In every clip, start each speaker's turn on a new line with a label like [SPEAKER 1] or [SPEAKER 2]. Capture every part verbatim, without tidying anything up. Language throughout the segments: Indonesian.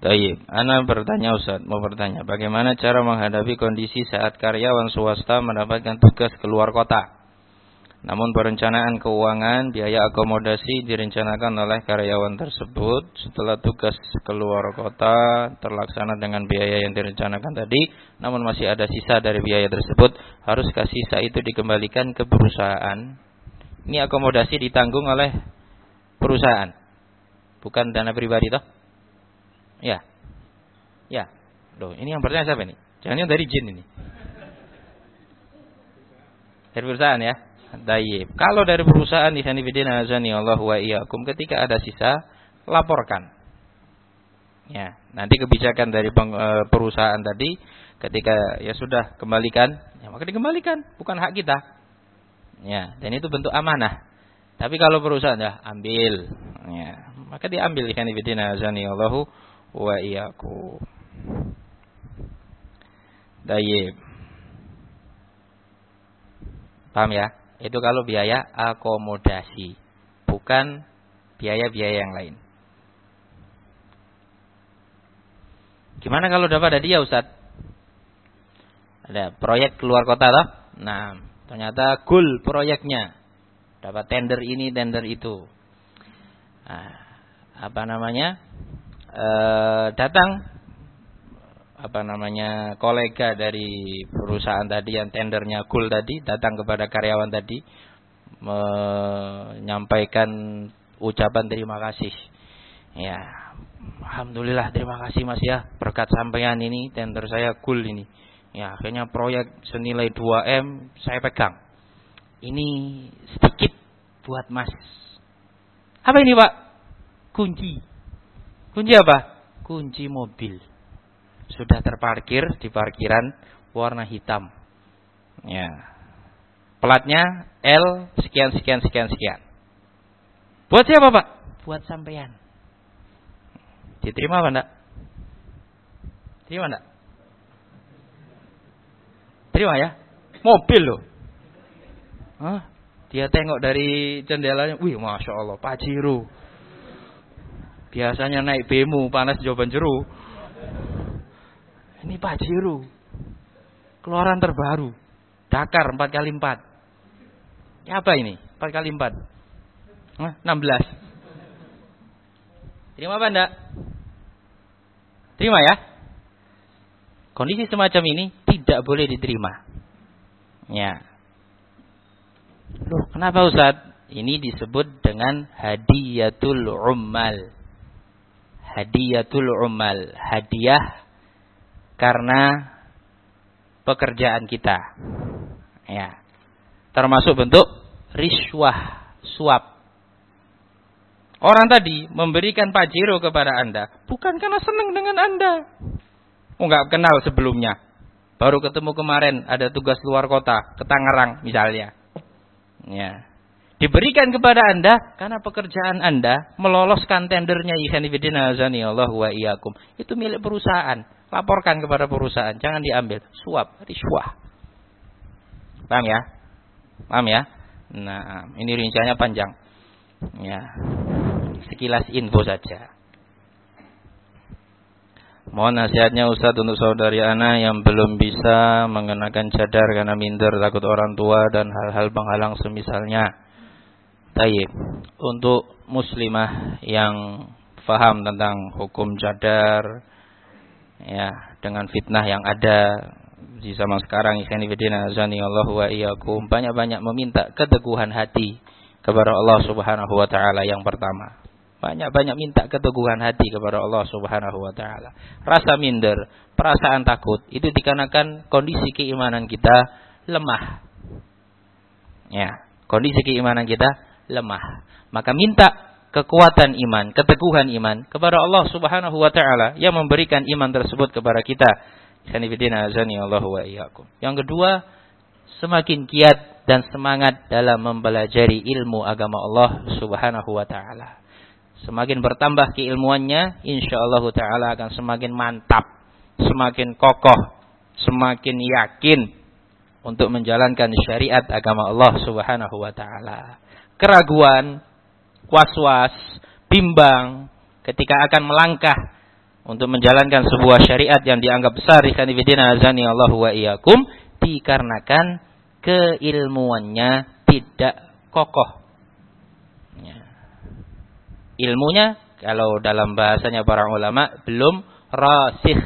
[SPEAKER 1] Baik, ana bertanya Ustaz, mau bertanya, bagaimana cara menghadapi kondisi saat karyawan swasta mendapatkan tugas keluar kota? Namun perencanaan keuangan, biaya akomodasi direncanakan oleh karyawan tersebut. Setelah tugas keluar kota terlaksana dengan biaya yang direncanakan tadi, namun masih ada sisa dari biaya tersebut, haruskah sisa itu dikembalikan ke perusahaan? Ini akomodasi ditanggung oleh perusahaan, bukan dana pribadi toh? Ya, ya. Loh, ini yang bertanya siapa ini? Jangan dari jin ini. Dari perusahaan ya. Tayyib. Kalau dari perusahaan di sini bidina azani Allah wa iyyakum, ketika ada sisa laporkan. Ya, nanti kebijakan dari perusahaan tadi ketika ya sudah kembalikan, ya maka dikembalikan, bukan hak kita. Ya, dan itu bentuk amanah. Tapi kalau perusahaan ya ambil, ya, maka diambil di sini bidina azani Allah wa iyyakum. Tayyib. Paham ya? Itu kalau biaya akomodasi, bukan biaya-biaya yang lain. Gimana kalau dapat hadiah Ustaz? Ada proyek keluar kota toh? Nah, ternyata goal proyeknya. Dapat tender ini, tender itu. Nah, apa namanya? E, datang apa namanya kolega dari perusahaan tadi yang tendernya goal tadi datang kepada karyawan tadi menyampaikan ucapan terima kasih. Ya, alhamdulillah terima kasih Mas ya, berkat sampean ini tender saya goal ini. Ya, akhirnya proyek senilai dua M saya pegang. Ini sedikit buat Mas. Apa ini, Pak? Kunci. Kunci apa? Kunci mobil. Sudah terparkir di parkiran warna hitam. Ya. Platnya L sekian sekian sekian sekian. Buat siapa, Pak? Buat sampean. Diterima apa enggak? Terima enggak? Terima ya? Mobil loh. Hah? Dia tengok dari jendelanya, wih Masya Allah, Pajero. Biasanya naik bemo, panas jawaban jeru. Ini Pajero. Keluaran terbaru. Dakar empat kali empat. Ya apa ini? empat kali empat. Hah? enam belas. Terima apa enggak? Terima ya? Kondisi semacam ini tidak boleh diterima. Ya. Loh, kenapa Ustaz? Ini disebut dengan hadiyatul ummal. Hadiyatul ummal. Hadiah karena pekerjaan kita. Ya. Termasuk bentuk riswah, suap. Orang tadi memberikan Pajero kepada Anda bukan karena senang dengan Anda. Oh, enggak kenal sebelumnya. Baru ketemu kemarin ada tugas luar kota ke Tangerang misalnya. Ya. Diberikan kepada Anda karena pekerjaan Anda meloloskan tendernya ikhwan fillah azani Allah wa iyyakum. Itu milik perusahaan. Laporkan kepada perusahaan, jangan diambil. Suap, riswah. Paham ya? Paham ya? Nah, ini rinciannya panjang. Ya. Sekilas info saja. Mohon nasihatnya Ustaz untuk saudari ana yang belum bisa mengenakan cadar karena minder, takut orang tua dan hal-hal penghalang semisalnya. Tayyib. Untuk muslimah yang faham tentang hukum cadar, ya, dengan fitnah yang ada di zaman sekarang, ikhwan fillah azani Allah wa iyyakum, banyak-banyak meminta keteguhan hati kepada Allah Subhanahu wa taala yang pertama. Banyak-banyak minta keteguhan hati kepada Allah Subhanahu wa taala. Rasa minder, perasaan takut itu dikarenakan kondisi keimanan kita lemah. Ya, kondisi keimanan kita lemah. Maka minta kekuatan iman, keteguhan iman kepada Allah Subhanahu wa taala yang memberikan iman tersebut kepada kita. Sanifidina azani Allah wa iyyakum. Yang kedua, semakin giat dan semangat dalam mempelajari ilmu agama Allah Subhanahu wa taala. Semakin bertambah keilmuannya, insyaallah taala akan semakin mantap, semakin kokoh, semakin yakin untuk menjalankan syariat agama Allah Subhanahu wa taala. Keraguan, was-was, bimbang ketika akan melangkah untuk menjalankan sebuah syariat yang dianggap besar, ikhwan fillah azani Allahu wa iyyakum, dikarenakan keilmuannya tidak kokoh. Ya. Ilmunya kalau dalam bahasanya para ulama belum rasikh.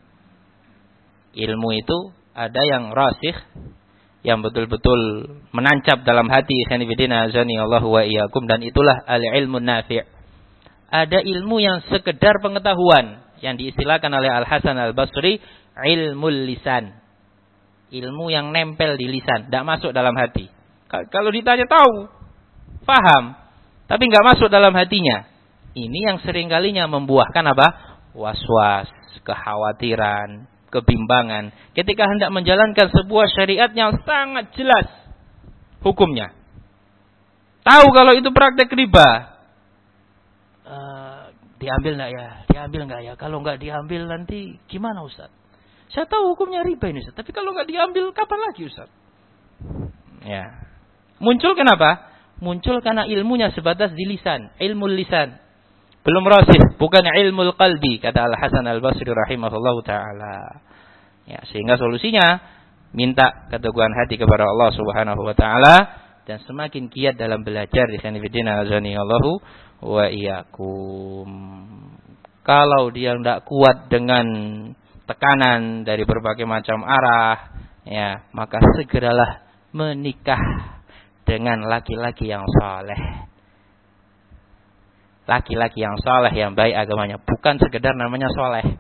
[SPEAKER 1] Ilmu itu ada yang rasikh, yang betul-betul menancap dalam hati, ikhwan fillah azani Allahu wa iyyakum, dan itulah al-ilmu nafi'. Ada ilmu yang sekedar pengetahuan yang diistilahkan oleh Al-Hasan Al-Basri ilmul lisan. Ilmu yang nempel di lisan, tidak masuk dalam hati. Kalau ditanya tahu, paham, tapi nggak masuk dalam hatinya. Ini yang seringkalinya membuahkan apa? Was-was, kekhawatiran, kebimbangan. Ketika hendak menjalankan sebuah syariat yang sangat jelas hukumnya. Tahu kalau itu praktek riba. Uh, diambil nggak ya? Diambil nggak ya? Kalau nggak diambil nanti gimana Ustaz? Saya tahu hukumnya riba ini Ustaz, tapi kalau nggak diambil kapan lagi Ustaz? Ya. Muncul kenapa? Muncul karena ilmunya sebatas di lisan, ilmu lisan. Belum rasikh, bukan ilmu qalbi, kata Al-Hasan Al-Basri rahimahullahu taala. Ya, sehingga solusinya minta keteguhan hati kepada Allah Subhanahu wa taala dan semakin giat dalam belajar di sanifidina azani Allahu wa iyyakum. Kalau dia tidak kuat dengan tekanan dari berbagai macam arah, ya, maka segeralah menikah dengan laki-laki yang saleh. Laki-laki yang saleh, yang baik agamanya, bukan sekedar namanya saleh.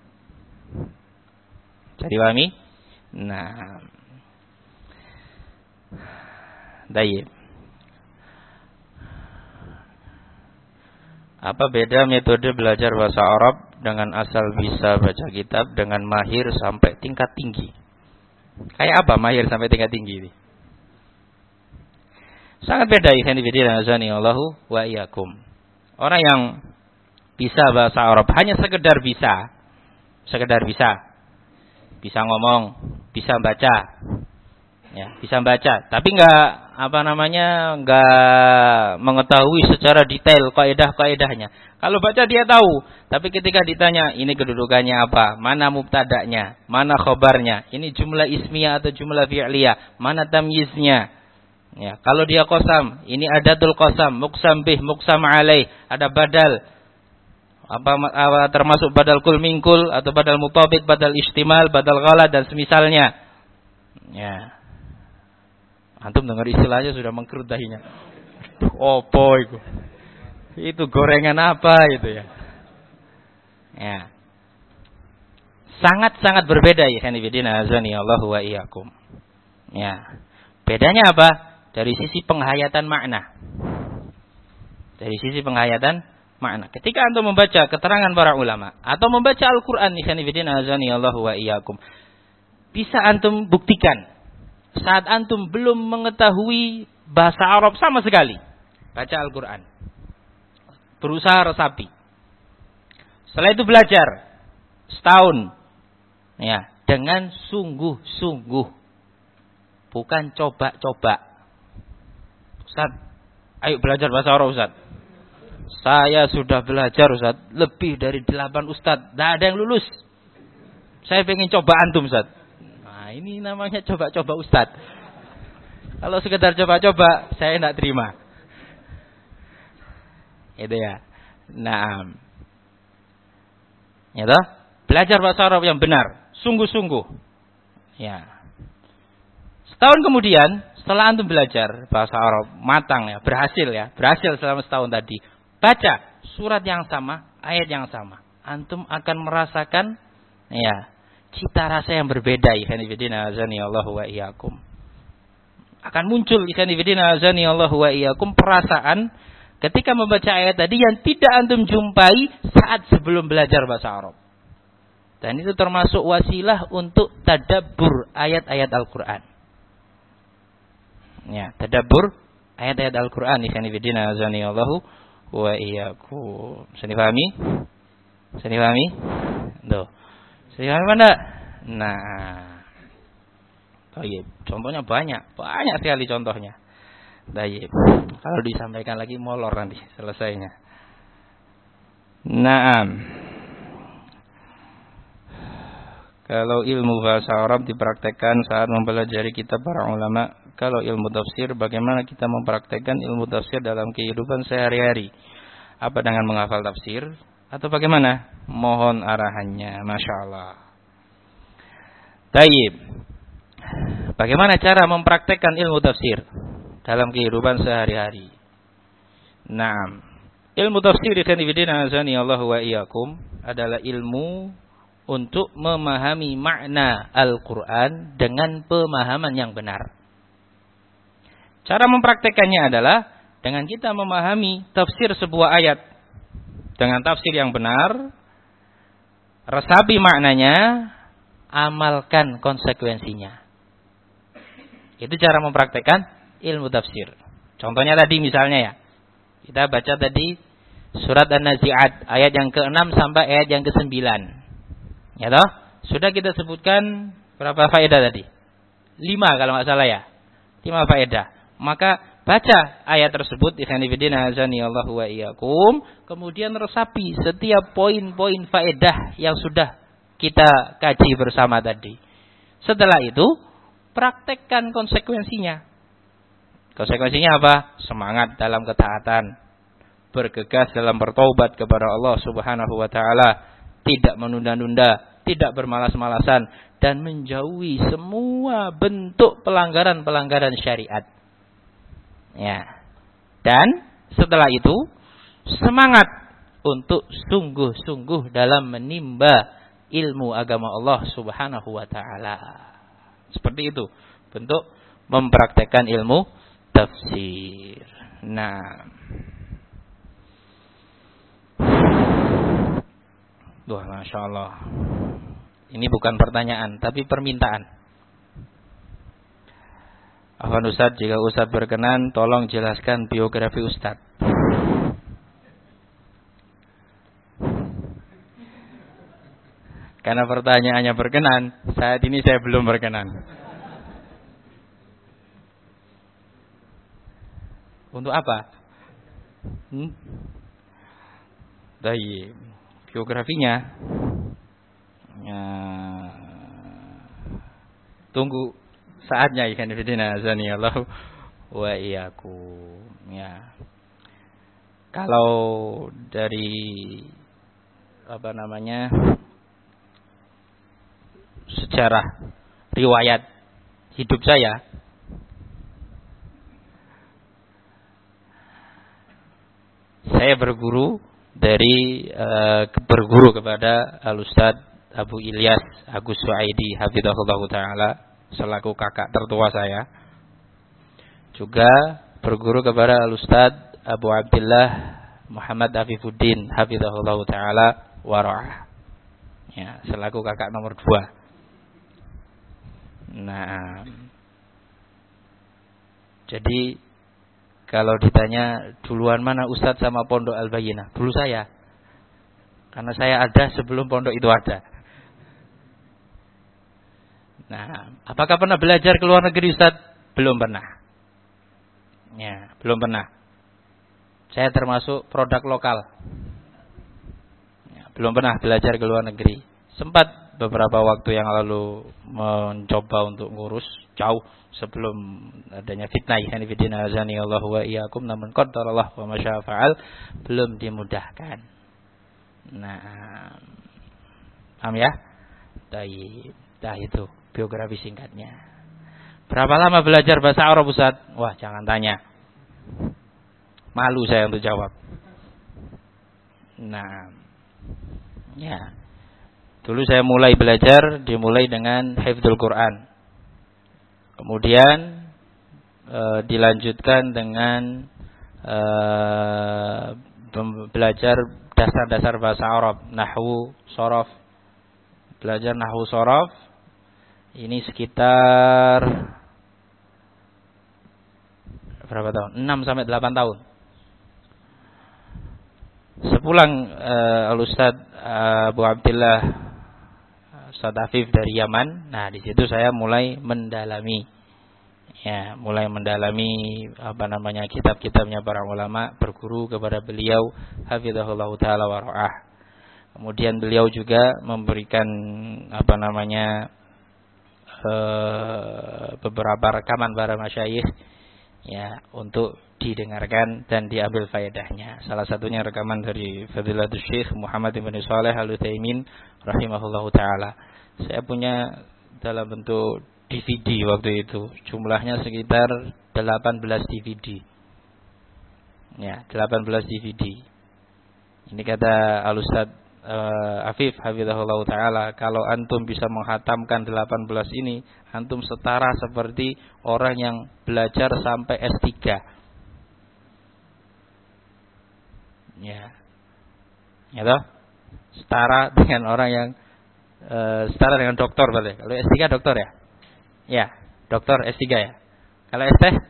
[SPEAKER 1] Jadi pahami? Nah, baik. Apa beda metode belajar bahasa Arab dengan asal bisa baca kitab dengan mahir sampai tingkat tinggi? Kayak apa mahir sampai tingkat tinggi ini? Sangat beda, ikhwan fillah azani Allahu wa iyyakum. Orang yang bisa bahasa Arab hanya sekedar bisa, sekedar bisa, bisa ngomong, bisa baca, ya, bisa baca, tapi nggak apa namanya, nggak mengetahui secara detail kaidah-kaidahnya. Kalau baca dia tahu, tapi ketika ditanya ini kedudukannya apa, mana mubtada'nya, mana khobarnya, ini jumlah ismiyah atau jumlah fi'liyah, mana tamyiznya. Ya, kalau dia qasam, ini adatul qasam, muqsam bih, muqsam alaih, ada badal. Apa, apa termasuk badal kul mingkul atau badal mutabik, badal istimal, badal ghalat dan semisalnya. Ya. Antum dengar istilahnya sudah mengkerut dahinya. Opo itu? Itu gorengan apa itu ya? Ya. Sangat-sangat berbeda ya sanibidina azani Allahu wa iyyakum. Ya. Bedanya apa? Dari sisi penghayatan makna. Dari sisi penghayatan makna. Ketika antum membaca keterangan para ulama atau membaca Al-Qur'an ikhwanifidin azani Allahu wa iyyakum, bisa antum buktikan saat antum belum mengetahui bahasa Arab sama sekali, baca Al-Qur'an. Berusaha resapi. Setelah itu belajar setahun. Ya, dengan sungguh-sungguh. Bukan coba-coba. Ustaz, ayo belajar bahasa Arab Ustaz. Saya sudah belajar Ustaz, lebih dari delapan Ustaz, tidak ada yang lulus. Saya pengen coba antum Ustaz. Nah, ini namanya coba-coba Ustaz. Kalau sekedar coba-coba, saya tidak terima. Itu ya. Nah, itu belajar bahasa Arab yang benar, sungguh-sungguh. Ya. Setahun kemudian, setelah antum belajar bahasa Arab matang ya, berhasil ya, berhasil selama setahun tadi, baca surat yang sama, ayat yang sama, antum akan merasakan ya cita rasa yang berbeda. Ikhwan fillah azani Allahu wa iyyakum. Akan muncul ikhwan fillah azani Allahu wa iyyakum perasaan ketika membaca ayat tadi yang tidak antum jumpai saat sebelum belajar bahasa Arab. Dan itu termasuk wasilah untuk tadabbur ayat-ayat Al-Qur'an. Ya, tadabbur ayat-ayat Al-Qur'an ikhwan fillah azani Allahu wa iyyakum. Bisa dipahami? Bisa dipahami? Tuh. Bisa dipahami mana? Nah. Baik, contohnya banyak, banyak sekali contohnya. Baik. Kalau disampaikan lagi molor nanti selesainya. Naam. kalau ilmu bahasa Arab dipraktekkan saat mempelajari kitab para ulama, kalau ilmu tafsir bagaimana kita mempraktekkan ilmu tafsir dalam kehidupan sehari-hari? Apa dengan menghafal tafsir atau bagaimana? Mohon arahannya. Masya Allah. Taib. Bagaimana cara mempraktekkan ilmu tafsir dalam kehidupan sehari-hari? Naam. Ilmu tafsir ikhwan fillah azani Allah wa iyyakum adalah ilmu untuk memahami makna Al-Quran dengan pemahaman yang benar. Cara mempraktekannya adalah dengan kita memahami tafsir sebuah ayat dengan tafsir yang benar, resapi maknanya, amalkan konsekuensinya. Itu cara mempraktekkan ilmu tafsir. Contohnya tadi misalnya ya, kita baca tadi surat An-Nazi'at ayat yang keenam sampai ayat yang kesembilan. Ya toh? Sudah kita sebutkan berapa faedah tadi? Lima kalau nggak salah ya. Lima faedah. Maka baca ayat tersebut, ikhwan fillah azani Allahu wa iyyakum, kemudian resapi setiap poin-poin faedah yang sudah kita kaji bersama tadi. Setelah itu, praktekkan konsekuensinya. Konsekuensinya apa? Semangat dalam ketaatan, bergegas dalam bertaubat kepada Allah Subhanahu wa taala, tidak menunda-nunda, tidak bermalas-malasan, dan menjauhi semua bentuk pelanggaran-pelanggaran syariat. Ya. Dan setelah itu semangat untuk sungguh-sungguh dalam menimba ilmu agama Allah Subhanahu wa taala. Seperti itu bentuk mempraktekkan ilmu tafsir. Nah. Wah, Masya Allah. Ini bukan pertanyaan, tapi permintaan. Afwan Ustaz, jika Ustaz berkenan, tolong jelaskan biografi Ustaz. Karena pertanyaannya berkenan, saat ini saya belum berkenan. Untuk apa? Hmm? Baik. Biografinya ya, tunggu saatnya ikhwan fillah azani Allah wa iyyakum. Ya. Kalau dari apa namanya sejarah riwayat hidup saya, saya berguru dari uh, berguru kepada Al-Ustaz Abu Ilyas Agus Suaidi hafizahullah taala selaku kakak tertua saya. Juga berguru kepada Al-Ustaz Abu Abdullah Muhammad Afifuddin hafizahullah taala wara'ah. Ya, selaku kakak nomor dua. Nah, jadi kalau ditanya duluan mana Ustadz sama Pondok Al-Bayyinah, dulu saya. Karena saya ada sebelum pondok itu ada. Nah, apakah pernah belajar ke luar negeri Ustadz? Belum pernah. Ya, belum pernah. Saya termasuk produk lokal. Ya, belum pernah belajar ke luar negeri. Sempat beberapa waktu yang lalu mencoba untuk ngurus jauh sebelum adanya fitnah ikhwan fillah azani Allah wa iyyakum, namun qadarallah wa masya fa'al, belum dimudahkan. Nah, paham ya? Baik, dah itu biografi singkatnya. Berapa lama belajar bahasa Arab Ustaz? Wah, jangan tanya. Malu saya untuk jawab. Nah, ya. Dulu saya mulai belajar dimulai dengan hifdzul Quran. Kemudian e, dilanjutkan dengan e, belajar dasar-dasar bahasa Arab, nahwu, shorof. Belajar nahwu shorof ini sekitar berapa tahun? enam sampai delapan tahun. Sepulang e, Al-Ustaz Abu Abdullah Ustaz Afif dari Yaman. Nah, di situ saya mulai mendalami, ya, mulai mendalami apa namanya kitab-kitabnya para ulama, berguru kepada beliau hafizahullah taala wa ra'ah. Kemudian beliau juga memberikan apa namanya uh, beberapa rekaman para masyayikh ya untuk didengarkan dan diambil faedahnya. Salah satunya rekaman dari Fadilatul Syekh Muhammad bin Shalih Al-Utsaimin rahimahullahu taala. Saya punya dalam bentuk D V D waktu itu. Jumlahnya sekitar delapan belas D V D. Ya, delapan belas D V D. Ini kata Al-Ustaz uh, Afif hafizahullahu taala, kalau antum bisa menghatamkan delapan belas ini, antum setara seperti orang yang belajar sampai S tiga. Ya. Ya toh? Setara dengan orang yang uh, setara dengan doktor berarti. Kalau S tiga doktor ya? Ya, doktor S tiga ya. Kalau S teh?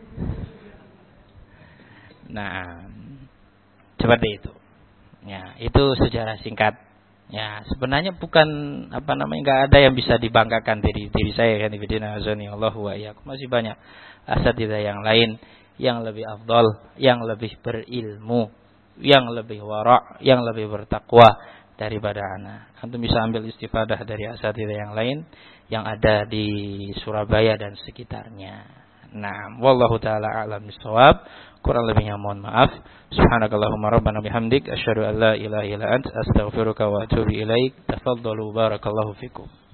[SPEAKER 1] Nah, seperti itu. Ya, itu sejarah singkat. Ya, sebenarnya bukan apa namanya, enggak ada yang bisa dibanggakan dari diri saya kan ibadina azani Allahu wa iyyakum. Masih banyak asatidzah yang lain yang lebih afdal, yang lebih berilmu, yang lebih wara', yang lebih bertakwa daripada ana. Antum bisa ambil istifadah dari asatidzah yang lain yang ada di Surabaya dan sekitarnya. Nah, wallahu taala a'lam bissawab. Kurang lebihnya mohon maaf. Subhanakallahumma rabbana bihamdik asyhadu an la ilaha illa anta astaghfiruka wa atubu ilaik. Tafaddalu barakallahu fikum.